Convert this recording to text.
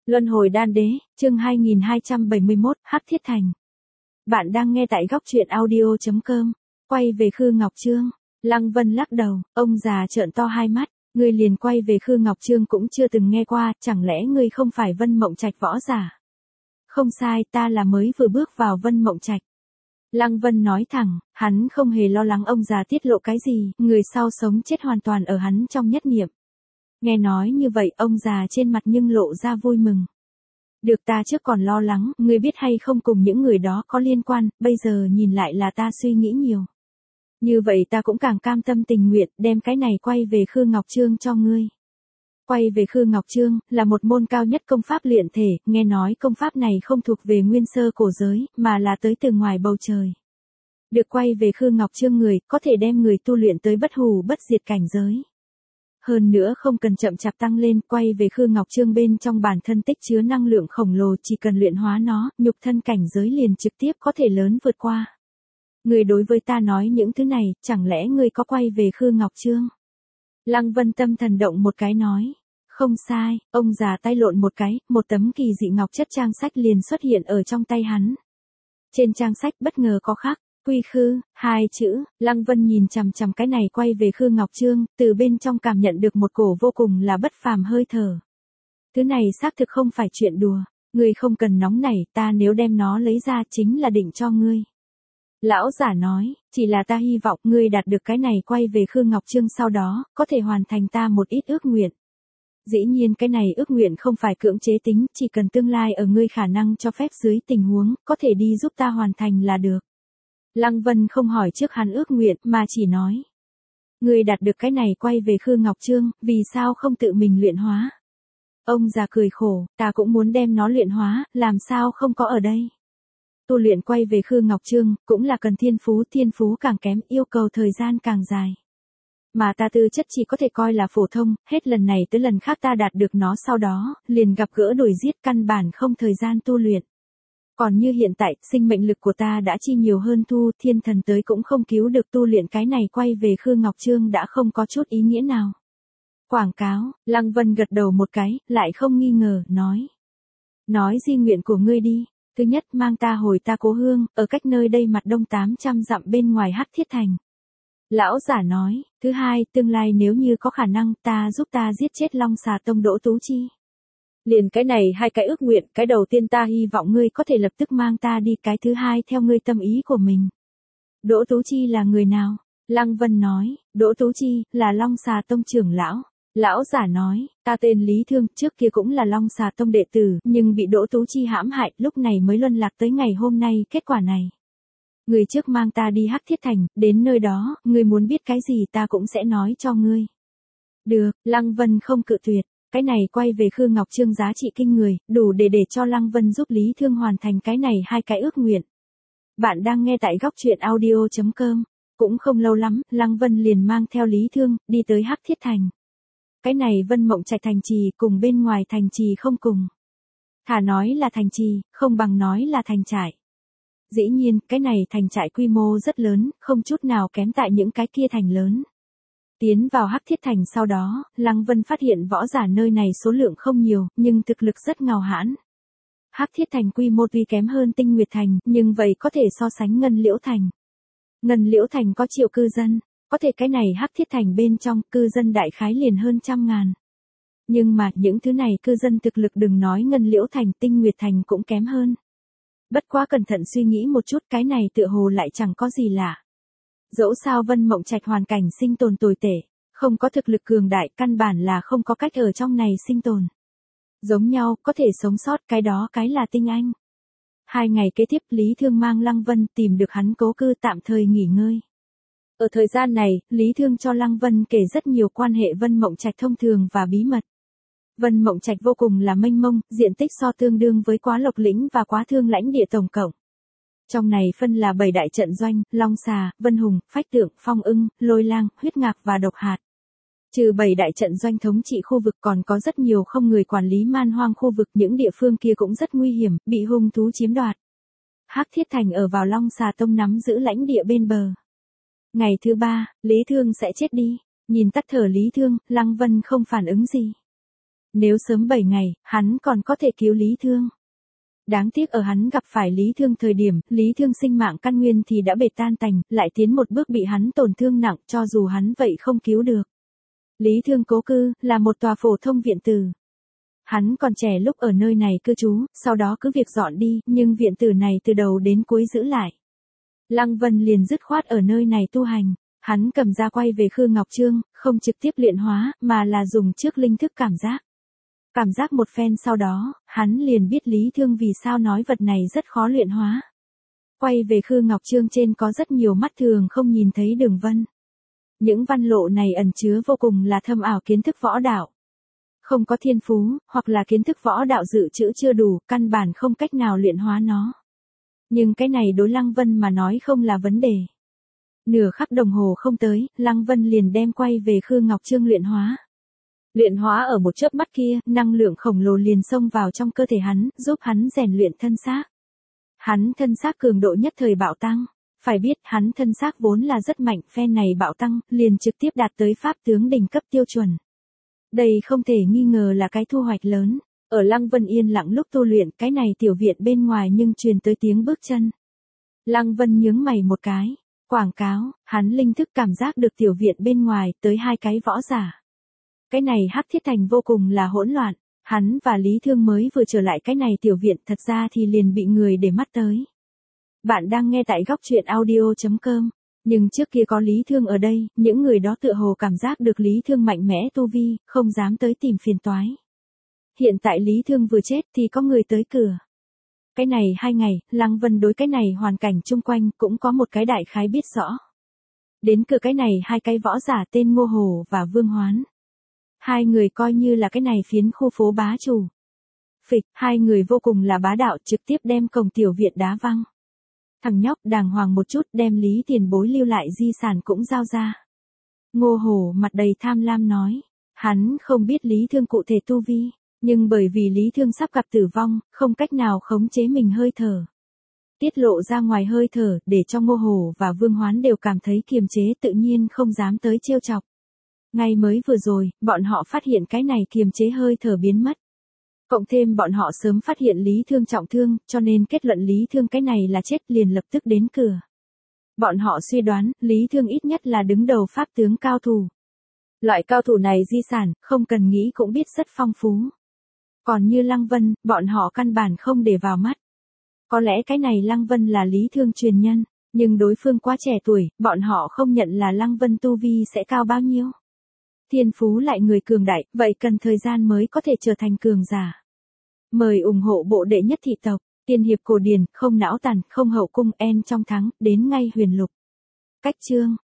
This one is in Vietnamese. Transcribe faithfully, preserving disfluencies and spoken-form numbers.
Luân hồi đan đế, chương hai nghìn hai trăm bảy mươi mốt, Hắc Thiết Thành. Bạn đang nghe tại góc truyện audio chấm com. Quay về Khư Ngọc Trương. Lăng Vân lắc đầu, ông già trợn to hai mắt. Ngươi liền quay về Khư Ngọc Trương cũng chưa từng nghe qua, chẳng lẽ ngươi không phải Vân Mộng Trạch võ giả? Không sai, ta là mới vừa bước vào Vân Mộng Trạch. Lăng Vân nói thẳng, hắn không hề lo lắng ông già tiết lộ cái gì, người sau sống chết hoàn toàn ở hắn trong nhất niệm. Nghe nói như vậy, ông già trên mặt nhưng lộ ra vui mừng. Được, ta trước còn lo lắng, ngươi biết hay không cùng những người đó có liên quan, bây giờ nhìn lại là ta suy nghĩ nhiều. Như vậy ta cũng càng cam tâm tình nguyện, đem cái này quay về Khư Ngọc Trương cho ngươi. Quay về Khư Ngọc Trương, là một môn cao nhất công pháp luyện thể, nghe nói công pháp này không thuộc về nguyên sơ cổ giới, mà là tới từ ngoài bầu trời. Được quay về Khư Ngọc Trương người, có thể đem người tu luyện tới bất hủ bất diệt cảnh giới. Hơn nữa không cần chậm chạp tăng lên, quay về Khư Ngọc Trương bên trong bản thân tích chứa năng lượng khổng lồ, chỉ cần luyện hóa nó, nhục thân cảnh giới liền trực tiếp có thể lớn vượt qua. Người đối với ta nói những thứ này, chẳng lẽ ngươi có quay về Khư Ngọc Trương? Lăng Vân tâm thần động một cái nói. Không sai, ông già tay lộn một cái, một tấm kỳ dị ngọc chất trang sách liền xuất hiện ở trong tay hắn. Trên trang sách bất ngờ có khắc Quy Khư, hai chữ. Lăng Vân nhìn chằm chằm cái này quay về Khư Ngọc Trương, từ bên trong cảm nhận được một cổ vô cùng là bất phàm hơi thở. Thứ này xác thực không phải chuyện đùa, ngươi không cần nóng nảy, ta nếu đem nó lấy ra chính là định cho ngươi. Lão giả nói, chỉ là ta hy vọng ngươi đạt được cái này quay về Khư Ngọc Trương sau đó, có thể hoàn thành ta một ít ước nguyện. Dĩ nhiên cái này ước nguyện không phải cưỡng chế tính, chỉ cần tương lai ở ngươi khả năng cho phép dưới tình huống, có thể đi giúp ta hoàn thành là được. Lăng Vân không hỏi trước hắn ước nguyện, mà chỉ nói. Ngươi đạt được cái này quay về Khư Ngọc Trương, vì sao không tự mình luyện hóa? Ông già cười khổ, ta cũng muốn đem nó luyện hóa, làm sao không có ở đây? Tu luyện quay về Khư Ngọc Trương, cũng là cần thiên phú, thiên phú càng kém, yêu cầu thời gian càng dài. Mà ta tư chất chỉ có thể coi là phổ thông, hết lần này tới lần khác ta đạt được nó sau đó, liền gặp gỡ đuổi giết, căn bản không thời gian tu luyện. Còn như hiện tại, sinh mệnh lực của ta đã chi nhiều hơn thu, thiên thần tới cũng không cứu được, tu luyện cái này quay về Khư Ngọc Trương đã không có chút ý nghĩa nào. Quảng cáo, Lăng Vân gật đầu một cái, lại không nghi ngờ, nói. Nói di nguyện của ngươi đi. Thứ nhất, mang ta hồi ta cố hương, ở cách nơi đây mặt đông tám trăm dặm bên ngoài Hắc Thiết Thành. Lão giả nói. Thứ hai, tương lai nếu như có khả năng, ta giúp ta giết chết Long Xà Tông Đỗ Tú Chi. Liền cái này hai cái ước nguyện, cái đầu tiên ta hy vọng ngươi có thể lập tức mang ta đi, cái thứ hai theo ngươi tâm ý của mình. Đỗ Tú Chi là người nào? Lăng Vân nói, Đỗ Tú Chi, là Long Xà Tông trưởng lão. Lão giả nói, ta tên Lý Thương, trước kia cũng là Long Xà Tông đệ tử, nhưng bị Đỗ Tú Chi hãm hại, lúc này mới luân lạc tới ngày hôm nay, kết quả này. Người trước mang ta đi Hắc Thiết Thành, đến nơi đó, ngươi muốn biết cái gì ta cũng sẽ nói cho ngươi. Được, Lăng Vân không cự tuyệt. Cái này quay về Khư Ngọc Trương giá trị kinh người, đủ để để cho Lăng Vân giúp Lý Thương hoàn thành cái này hai cái ước nguyện. Bạn đang nghe tại góc truyện audio chấm com. Cũng không lâu lắm, Lăng Vân liền mang theo Lý Thương, đi tới Hắc Thiết Thành. Cái này Vân Mộng Trạch thành trì cùng bên ngoài thành trì không cùng. Thà nói là thành trì, không bằng nói là thành trại. Dĩ nhiên, cái này thành trại quy mô rất lớn, không chút nào kém tại những cái kia thành lớn. Tiến vào Hắc Thiết Thành sau đó, Lăng Vân phát hiện võ giả nơi này số lượng không nhiều, nhưng thực lực rất ngào hãn. Hắc Thiết Thành quy mô tuy kém hơn Tinh Nguyệt Thành, nhưng vậy có thể so sánh Ngân Liễu Thành. Ngân Liễu Thành có triệu cư dân, có thể cái này Hắc Thiết Thành bên trong cư dân đại khái liền hơn trăm ngàn. Nhưng mà những thứ này cư dân thực lực đừng nói Ngân Liễu Thành, Tinh Nguyệt Thành cũng kém hơn. Bất quá cẩn thận suy nghĩ một chút, cái này tựa hồ lại chẳng có gì lạ. Dẫu sao Vân Mộng Trạch hoàn cảnh sinh tồn tồi tệ, không có thực lực cường đại, căn bản là không có cách ở trong này sinh tồn. Giống nhau, có thể sống sót, cái đó cái là tinh anh. Hai ngày kế tiếp, Lý Thương mang Lăng Vân tìm được hắn cố cư tạm thời nghỉ ngơi. Ở thời gian này, Lý Thương cho Lăng Vân kể rất nhiều quan hệ Vân Mộng Trạch thông thường và bí mật. Vân Mộng Trạch vô cùng là mênh mông, diện tích so tương đương với Quá Lộc lĩnh và Quá Thương lãnh địa tổng cộng. Trong này phân là bảy đại trận doanh, Long Xà, Vân Hùng, Phách Tượng, Phong Ưng, Lôi Lang, Huyết Ngạc và Độc Hạt. Trừ bảy đại trận doanh thống trị khu vực còn có rất nhiều không người quản lý man hoang khu vực, những địa phương kia cũng rất nguy hiểm, bị hung thú chiếm đoạt. Hắc Thiết Thành ở vào Long Xà Tông nắm giữ lãnh địa bên bờ. Ngày thứ ba, Lý Thương sẽ chết đi. Nhìn tắt thở Lý Thương, Lăng Vân không phản ứng gì. Nếu sớm bảy ngày, hắn còn có thể cứu Lý Thương. Đáng tiếc ở hắn gặp phải Lý Thương thời điểm, Lý Thương sinh mạng căn nguyên thì đã bể tan tành, lại tiến một bước bị hắn tổn thương nặng, cho dù hắn vậy không cứu được. Lý Thương cố cư, là một tòa phổ thông viện tử. Hắn còn trẻ lúc ở nơi này cư trú, sau đó cứ việc dọn đi, nhưng viện tử này từ đầu đến cuối giữ lại. Lăng Vân liền dứt khoát ở nơi này tu hành, hắn cầm ra quay về Khư Ngọc Chương, không trực tiếp luyện hóa, mà là dùng trước linh thức cảm giác. Cảm giác một phen sau đó, hắn liền biết Lý Thương vì sao nói vật này rất khó luyện hóa. Quay về Khư Ngọc Chương trên có rất nhiều mắt thường không nhìn thấy đường vân. Những văn lộ này ẩn chứa vô cùng là thâm ảo kiến thức võ đạo. Không có thiên phú, hoặc là kiến thức võ đạo dự trữ chưa đủ, căn bản không cách nào luyện hóa nó. Nhưng cái này đối Lăng Vân mà nói không là vấn đề. Nửa khắc đồng hồ không tới, Lăng Vân liền đem quay về Khư Ngọc Chương luyện hóa. Luyện hóa ở một chớp mắt kia, năng lượng khổng lồ liền xông vào trong cơ thể hắn, giúp hắn rèn luyện thân xác. Hắn thân xác cường độ nhất thời bạo tăng. Phải biết hắn thân xác vốn là rất mạnh, phen này bạo tăng, liền trực tiếp đạt tới pháp tướng đỉnh cấp tiêu chuẩn. Đây không thể nghi ngờ là cái thu hoạch lớn. Ở Lăng Vân yên lặng lúc tu luyện, cái này tiểu viện bên ngoài nhưng truyền tới tiếng bước chân. Lăng Vân nhướng mày một cái. Quảng cáo, hắn linh thức cảm giác được tiểu viện bên ngoài tới hai cái võ giả. Cái này Hắc Thiết Thành vô cùng là hỗn loạn. Hắn và Lý Thương mới vừa trở lại cái này tiểu viện, thật ra thì liền bị người để mắt tới. Bạn đang nghe tại góc truyện audio chấm com. Nhưng trước kia có Lý Thương ở đây, những người đó tựa hồ cảm giác được Lý Thương mạnh mẽ tu vi, không dám tới tìm phiền toái. Hiện tại Lý Thương vừa chết thì có người tới cửa. Cái này hai ngày, Lăng Vân đối cái này hoàn cảnh chung quanh cũng có một cái đại khái biết rõ. Đến cửa cái này hai cái võ giả tên Ngô Hồ và Vương Hoán. Hai người coi như là cái này phiến khu phố bá chủ. Phịch, hai người vô cùng là bá đạo, trực tiếp đem cổng tiểu viện đá văng. Thằng nhóc đàng hoàng một chút, đem Lý tiền bối lưu lại di sản cũng giao ra. Ngô Hổ mặt đầy tham lam nói. Hắn không biết Lý Thương cụ thể tu vi, nhưng bởi vì Lý Thương sắp gặp tử vong, không cách nào khống chế mình hơi thở. Tiết lộ ra ngoài hơi thở, để cho Ngô Hổ và Vương Hoán đều cảm thấy kiềm chế, tự nhiên không dám tới trêu chọc. Ngay mới vừa rồi, bọn họ phát hiện cái này kiềm chế hơi thở biến mất. Cộng thêm bọn họ sớm phát hiện Lý Thương trọng thương, cho nên kết luận Lý Thương cái này là chết, liền lập tức đến cửa. Bọn họ suy đoán, Lý Thương ít nhất là đứng đầu pháp tướng cao thủ. Loại cao thủ này di sản, không cần nghĩ cũng biết rất phong phú. Còn như Lăng Vân, bọn họ căn bản không để vào mắt. Có lẽ cái này Lăng Vân là Lý Thương truyền nhân, nhưng đối phương quá trẻ tuổi, bọn họ không nhận là Lăng Vân tu vi sẽ cao bao nhiêu. Thiên phú lại người cường đại, vậy cần thời gian mới có thể trở thành cường giả. Mời ủng hộ bộ đệ nhất thị tộc, tiên hiệp cổ điển, không não tàn, không hậu cung, en trong thắng, đến ngay huyền lục. Cách chương